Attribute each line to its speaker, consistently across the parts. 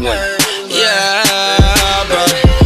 Speaker 1: one. Yeah, bro.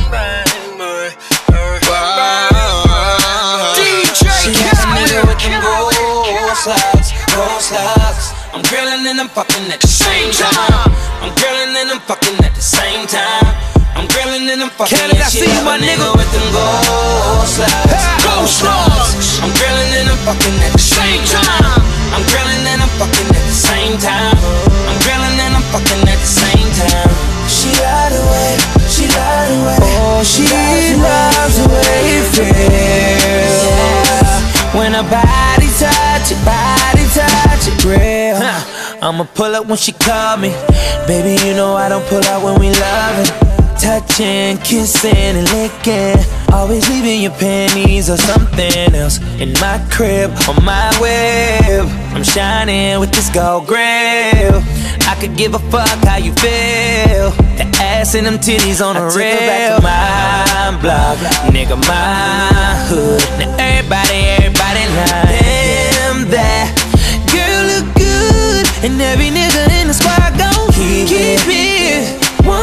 Speaker 1: She got a nigga with them gold slugs. I'm grilling and I'm fucking at the same time. I'm grilling and I'm fucking at the same time. I'm grilling and I'm fucking. Can I see my nigga with them gold slugs? I'm grilling and I'm fucking at the same time. I'm grilling and I'm fucking at the same time. I'm grilling and I'm fucking at the same time. She lied away, she lied away. Oh, she loves the way it feels, yeah. When her body touch it, real. I'ma pull up when she call me. Baby, you know I don't pull out when we loving. Touching, kissing, and licking. Always leaving your panties or something else in my crib, on my web. I'm shining with this gold grill. I could give a fuck how you feel. The ass and them titties on the real. I took her back to my block, nigga, my hood. Now everybody like, damn, that girl look good. And every nigga in the squad gon' keep it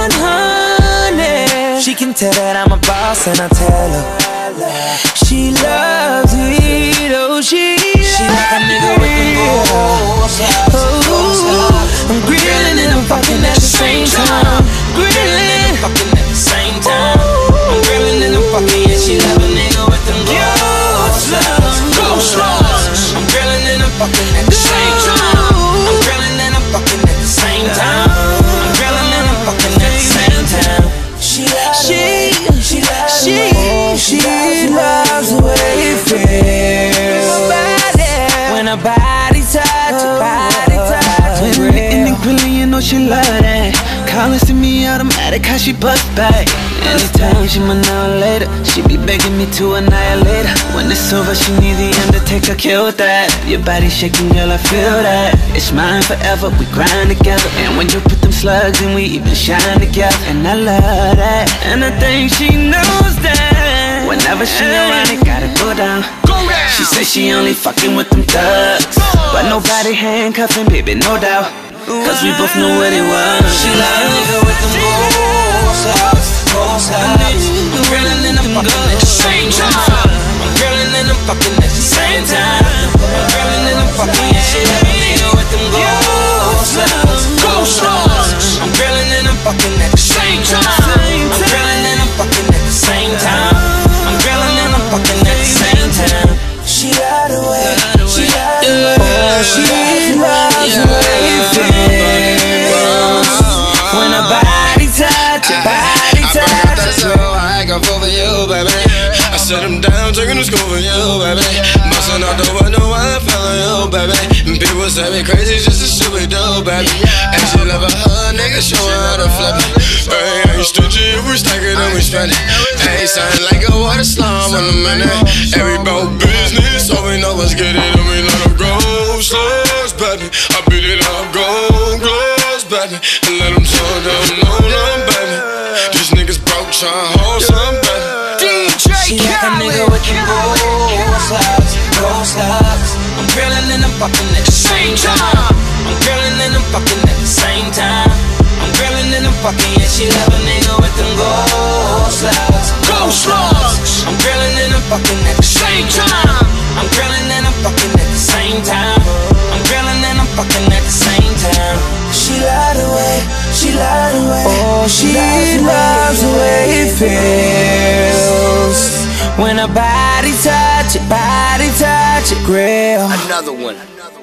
Speaker 1: 100. She can tell that I'm a boss and I tell her she loves it, oh she like a nigga with them gold slugs. I'm grilling and I'm fucking at the same time. Grilling and I'm fucking at the same time. I'm grilling and I'm fucking, yeah, she love a nigga with them gold slugs. I'm grilling and I'm fucking at the same time. I'm grilling and I'm fucking at the same time. I'm grilling and I'm fucking at the same time. She loves the way it feels when her body touch it,
Speaker 2: when in the grilling, you know she love that. Calling, see me automatic, how she bust back. Anytime she my now later, she be begging me to annihilate her. When it's over, she need the Undertaker, kill that. Your body shaking, girl, I feel that. It's mine forever, we grind together. And when you put them slugs in, we even shine together. And I love that, and I think she knows that. Whenever she around, it gotta go down. She says she only fucking with them thugs, but nobody handcuffing, baby, no doubt. Cause we both know what it was.
Speaker 1: She like a nigga with them gold slugs. I'm grilling and I'm fucking at the same time. I'm grilling and I'm fucking at the same time. I'm grilling and I'm fucking, yeah, she like a nigga with them gold slugs. I'm grilling and I'm fucking at the same time. I'm grilling and I'm fucking at the same time. I'm grilling and I'm fucking at the same time. She lied away, she lied away. Oh, she loves the way it feels when her body touch it, I got for you, baby. I set him down, taking the school for you, baby. Bustin' out the window, I fell on you, baby. And people say me crazy, just a shit we do, baby. And she love a hood, nigga, show her how to flip it. Hey, ain't stingy if we stack it and we spend it. Hey, sound like a water slime in a minute. Every bout business, all we know is get it, and we let them go slugs, baby. I beat it up, gold gloves, baby. And let them slow down, no, baby. These niggas broke, tryna hold some, baby. She like a nigga with them gold slugs. I'm grilling and I'm fucking at the same time. I'm grilling and I'm fucking at the same time. I'm grilling and I'm fucking, yeah, she love a nigga with them gold slugs. I'm grilling and I'm fucking at the same time. I'm grilling and I'm fucking at the same time. I'm grilling and I'm fucking at the same time. She lied away, she lied away. Oh, she loves the way it feels when her body touch it, grill.
Speaker 3: Another one.